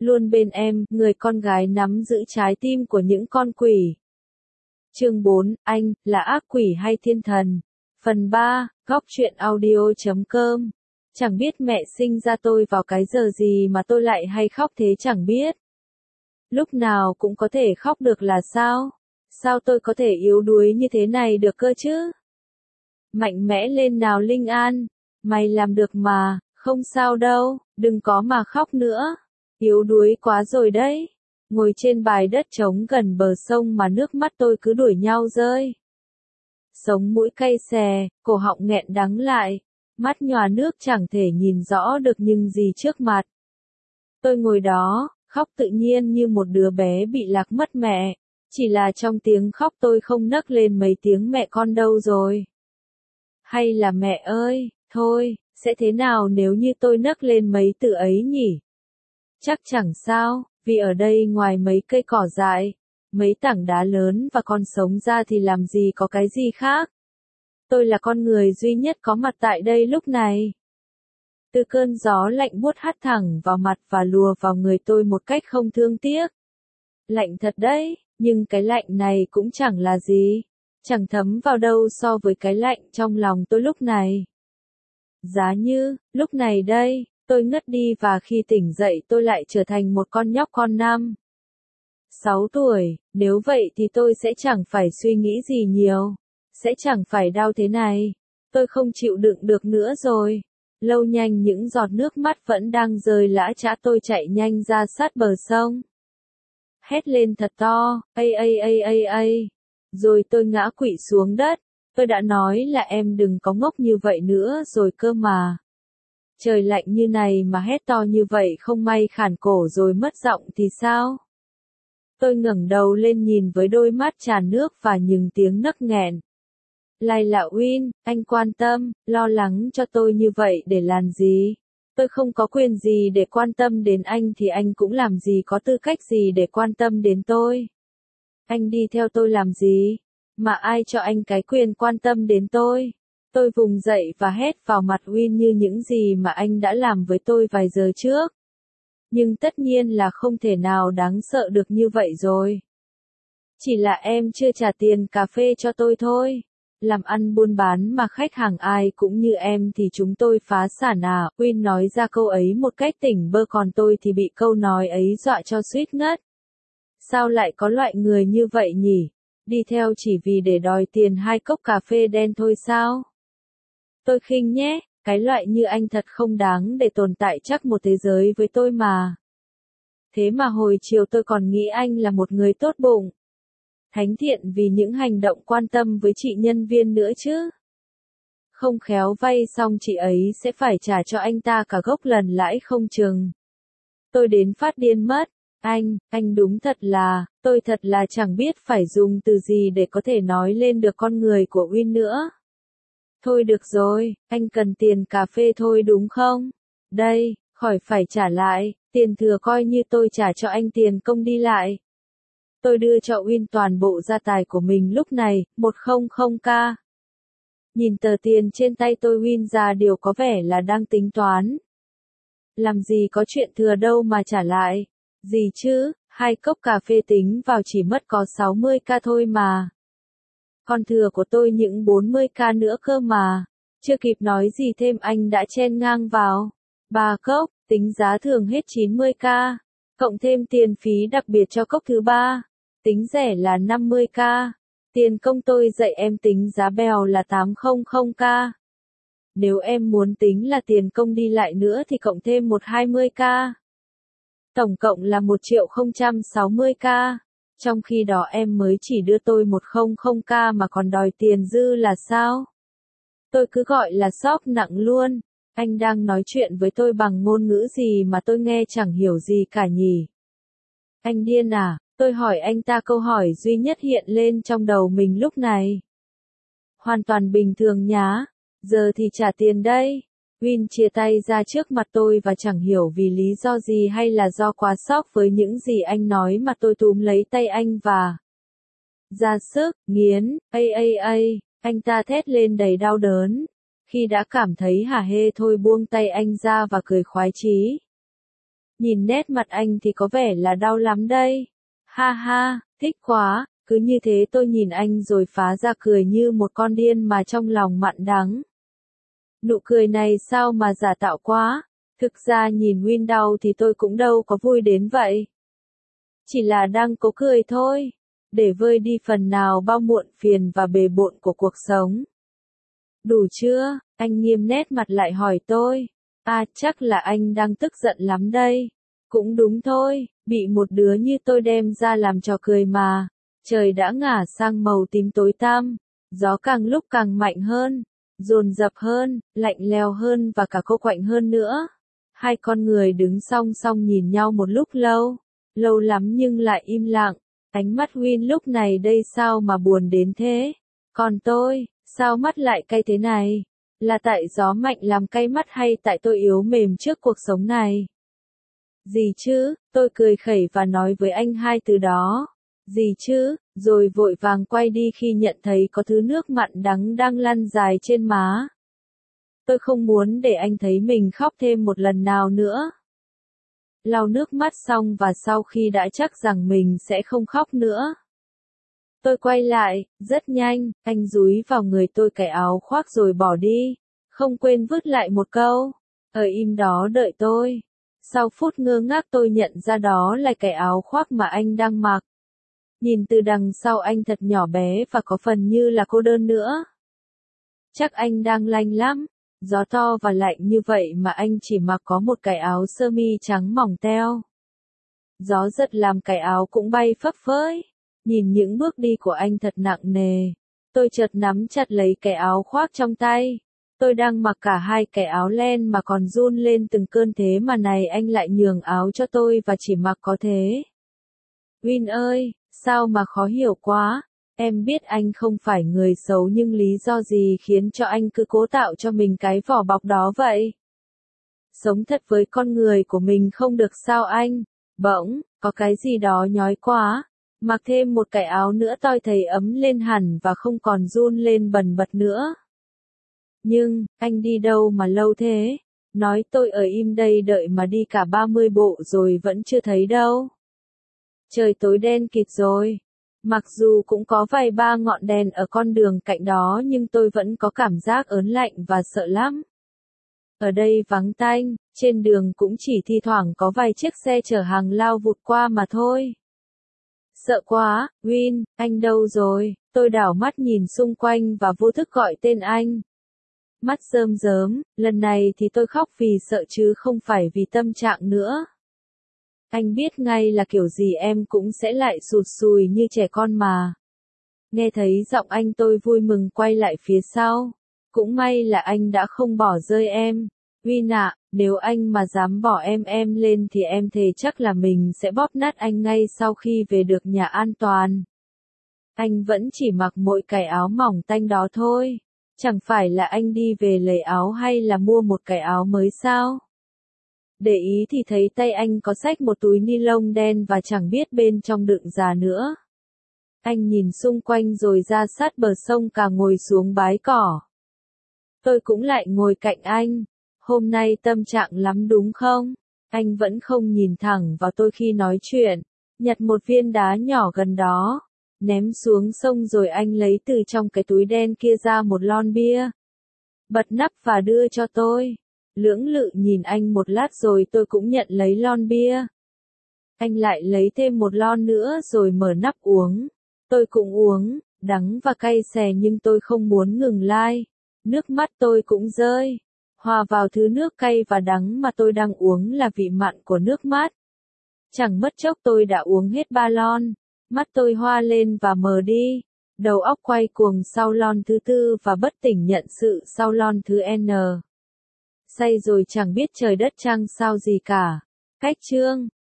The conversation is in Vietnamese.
luôn bên em, người con gái nắm giữ trái tim của những con quỷ. Chương 4, anh, là ác quỷ hay thiên thần? Phần 3, góc truyện audio.com. Chẳng biết mẹ sinh ra tôi vào cái giờ gì mà tôi lại hay khóc thế chẳng biết. Lúc nào cũng có thể khóc được là sao? Sao tôi có thể yếu đuối như thế này được cơ chứ? Mạnh mẽ lên nào Linh An, mày làm được mà, không sao đâu, đừng có mà khóc nữa. Yếu đuối quá rồi đấy. Ngồi trên bãi đất trống gần bờ sông mà nước mắt tôi cứ đuổi nhau rơi. Sống mũi cay xè, cổ họng nghẹn đắng lại, mắt nhòa nước chẳng thể nhìn rõ được nhưng gì trước mặt. Tôi ngồi đó, khóc tự nhiên như một đứa bé bị lạc mất mẹ, chỉ là trong tiếng khóc tôi không nấc lên mấy tiếng mẹ con đâu rồi. Hay là mẹ ơi, thôi, sẽ thế nào nếu như tôi nấc lên mấy từ ấy nhỉ? Chắc chẳng sao, vì ở đây ngoài mấy cây cỏ dại, mấy tảng đá lớn và con sống ra thì làm gì có cái gì khác. Tôi là con người duy nhất có mặt tại đây lúc này. Từ cơn gió lạnh buốt hắt thẳng vào mặt và lùa vào người tôi một cách không thương tiếc. Lạnh thật đấy, nhưng cái lạnh này cũng chẳng là gì, chẳng thấm vào đâu so với cái lạnh trong lòng tôi lúc này. Giá như, lúc này đây, tôi ngất đi và khi tỉnh dậy tôi lại trở thành một con nhóc con 6 tuổi, nếu vậy thì tôi sẽ chẳng phải suy nghĩ gì nhiều, sẽ chẳng phải đau thế này. Tôi không chịu đựng được nữa rồi. Lâu nhanh những giọt nước mắt vẫn đang rơi lã chã, tôi chạy nhanh ra sát bờ sông. Hét lên thật to, ây ây ây ây ây. Rồi tôi ngã quỵ xuống đất. Tôi đã nói là em đừng có ngốc như vậy nữa rồi cơ mà. Trời lạnh như này mà hét to như vậy không may khản cổ rồi mất giọng thì sao? Tôi ngẩng đầu lên nhìn với đôi mắt tràn nước và những tiếng nấc nghẹn. Lai lạ Win, anh quan tâm, lo lắng cho tôi như vậy để làm gì? Tôi không có quyền gì để quan tâm đến anh thì anh cũng làm gì có tư cách gì để quan tâm đến tôi? Anh đi theo tôi làm gì? Mà ai cho anh cái quyền quan tâm đến tôi? Tôi vùng dậy và hét vào mặt Win như những gì mà anh đã làm với tôi vài giờ trước. Nhưng tất nhiên là không thể nào đáng sợ được như vậy rồi. Chỉ là em chưa trả tiền cà phê cho tôi thôi. Làm ăn buôn bán mà khách hàng ai cũng như em thì chúng tôi phá sản à? Win nói ra câu ấy một cách tỉnh bơ còn tôi thì bị câu nói ấy dọa cho suýt ngất. Sao lại có loại người như vậy nhỉ? Đi theo chỉ vì để đòi tiền 2 cốc cà phê đen thôi sao? Tôi khinh nhé, cái loại như anh thật không đáng để tồn tại chắc một thế giới với tôi mà. Thế mà hồi chiều tôi còn nghĩ anh là một người tốt bụng, thánh thiện vì những hành động quan tâm với chị nhân viên nữa chứ. Không khéo vay xong chị ấy sẽ phải trả cho anh ta cả gốc lần lãi không chừng. Tôi đến phát điên mất. Anh đúng thật là, tôi thật là chẳng biết phải dùng từ gì để có thể nói lên được con người của Win nữa. Thôi được rồi, anh cần tiền cà phê thôi đúng không? Đây, khỏi phải trả lại, tiền thừa coi như tôi trả cho anh tiền công đi lại. Tôi đưa cho Win toàn bộ gia tài của mình lúc này, 100k. Nhìn tờ tiền trên tay tôi Win ra điều có vẻ là đang tính toán. Làm gì có chuyện thừa đâu mà trả lại. Gì chứ, 2 cốc cà phê tính vào chỉ mất có 60k thôi mà. Còn thừa của tôi những 40k nữa cơ mà. Chưa kịp nói gì thêm anh đã chen ngang vào. 3 cốc, tính giá thường hết 90k. Cộng thêm tiền phí đặc biệt cho cốc thứ 3. Tính rẻ là 50k. Tiền công tôi dạy em tính giá bèo là 800k. Nếu em muốn tính là tiền công đi lại nữa thì cộng thêm 120k. Tổng cộng là 1.060k. Trong khi đó em mới chỉ đưa tôi 100k mà còn đòi tiền dư là sao? Tôi cứ gọi là sốc nặng luôn. Anh đang nói chuyện với tôi bằng ngôn ngữ gì mà tôi nghe chẳng hiểu gì cả nhỉ? Anh điên à? Tôi hỏi anh ta câu hỏi duy nhất hiện lên trong đầu mình lúc này. Hoàn toàn bình thường nhá. Giờ thì trả tiền đây. Win chia tay ra trước mặt tôi và chẳng hiểu vì lý do gì hay là do quá sốc với những gì anh nói mà tôi túm lấy tay anh và ra sức, nghiến, anh ta thét lên đầy đau đớn. Khi đã cảm thấy hả hê thôi buông tay anh ra và cười khoái chí. Nhìn nét mặt anh thì có vẻ là đau lắm đây. Ha ha, thích quá, cứ như thế tôi nhìn anh rồi phá ra cười như một con điên mà trong lòng mặn đắng. Nụ cười này sao mà giả tạo quá, thực ra nhìn Win đau thì tôi cũng đâu có vui đến vậy. Chỉ là đang cố cười thôi, để vơi đi phần nào bao muộn phiền và bề bộn của cuộc sống. Đủ chưa? Anh nghiêm nét mặt lại hỏi tôi. À, chắc là anh đang tức giận lắm đây. Cũng đúng thôi, bị một đứa như tôi đem ra làm trò cười mà. Trời đã ngả sang màu tím tối tăm, gió càng lúc càng mạnh hơn, dồn dập hơn, lạnh lẽo hơn và cả cô quạnh hơn nữa. Hai con người đứng song song nhìn nhau một lúc lâu, lâu lắm nhưng lại im lặng. Ánh mắt Win lúc này đây sao mà buồn đến thế? Còn tôi, sao mắt lại cay thế này? Là tại gió mạnh làm cay mắt hay tại tôi yếu mềm trước cuộc sống này? Gì chứ, tôi cười khẩy và nói với anh hai từ đó. Gì chứ, rồi vội vàng quay đi khi nhận thấy có thứ nước mặn đắng đang lăn dài trên má. Tôi không muốn để anh thấy mình khóc thêm một lần nào nữa. Lau nước mắt xong và sau khi đã chắc rằng mình sẽ không khóc nữa, tôi quay lại, rất nhanh, anh dúi vào người tôi cái áo khoác rồi bỏ đi, không quên vứt lại một câu, ở im đó đợi tôi. Sau phút ngơ ngác tôi nhận ra đó là cái áo khoác mà anh đang mặc. Nhìn từ đằng sau anh thật nhỏ bé và có phần như là cô đơn nữa. Chắc anh đang lạnh lắm, gió to và lạnh như vậy mà anh chỉ mặc có một cái áo sơ mi trắng mỏng teo. Gió giật làm cái áo cũng bay phấp phới. Nhìn những bước đi của anh thật nặng nề. Tôi chợt nắm chặt lấy cái áo khoác trong tay. Tôi đang mặc cả hai cái áo len mà còn run lên từng cơn thế mà này anh lại nhường áo cho tôi và chỉ mặc có thế. Win ơi, sao mà khó hiểu quá. Em biết anh không phải người xấu nhưng lý do gì khiến cho anh cứ cố tạo cho mình cái vỏ bọc đó vậy? Sống thật với con người của mình không được sao anh? Bỗng, có cái gì đó nhói quá. Mặc thêm một cái áo nữa tôi thấy ấm lên hẳn và không còn run lên bần bật nữa. Nhưng, anh đi đâu mà lâu thế? Nói tôi ở im đây đợi mà đi cả 30 bộ rồi vẫn chưa thấy đâu. Trời tối đen kịt rồi. Mặc dù cũng có vài ba ngọn đèn ở con đường cạnh đó nhưng tôi vẫn có cảm giác ớn lạnh và sợ lắm. Ở đây vắng tanh, trên đường cũng chỉ thi thoảng có vài chiếc xe chở hàng lao vụt qua mà thôi. Sợ quá, Win, anh đâu rồi? Tôi đảo mắt nhìn xung quanh và vô thức gọi tên anh. Mắt rơm rớm, lần này thì tôi khóc vì sợ chứ không phải vì tâm trạng nữa. Anh biết ngay là kiểu gì em cũng sẽ lại sụt sùi như trẻ con mà. Nghe thấy giọng anh tôi vui mừng quay lại phía sau. Cũng may là anh đã không bỏ rơi em. Win ạ, nếu anh mà dám bỏ em lên thì em thề chắc là mình sẽ bóp nát anh ngay sau khi về được nhà an toàn. Anh vẫn chỉ mặc mỗi cái áo mỏng tanh đó thôi. Chẳng phải là anh đi về lấy áo hay là mua một cái áo mới sao? Để ý thì thấy tay anh có xách một túi ni lông đen và chẳng biết bên trong đựng gì nữa. Anh nhìn xung quanh rồi ra sát bờ sông cả ngồi xuống bái cỏ. Tôi cũng lại ngồi cạnh anh. Hôm nay tâm trạng lắm đúng không? Anh vẫn không nhìn thẳng vào tôi khi nói chuyện. Nhặt một viên đá nhỏ gần đó. Ném xuống sông rồi anh lấy từ trong cái túi đen kia ra một lon bia. Bật nắp và đưa cho tôi. Lưỡng lự nhìn anh một lát rồi tôi cũng nhận lấy lon bia. Anh lại lấy thêm một lon nữa rồi mở nắp uống. Tôi cũng uống, đắng và cay xè nhưng tôi không muốn ngừng lai. Nước mắt tôi cũng rơi. Hòa vào thứ nước cay và đắng mà tôi đang uống là vị mặn của nước mát. Chẳng mất chốc tôi đã uống hết 3 lon. Mắt tôi hoa lên và mờ đi. Đầu óc quay cuồng sau lon thứ tư và bất tỉnh nhận sự sau lon thứ N. Say rồi chẳng biết trời đất trăng sao gì cả. Cách chương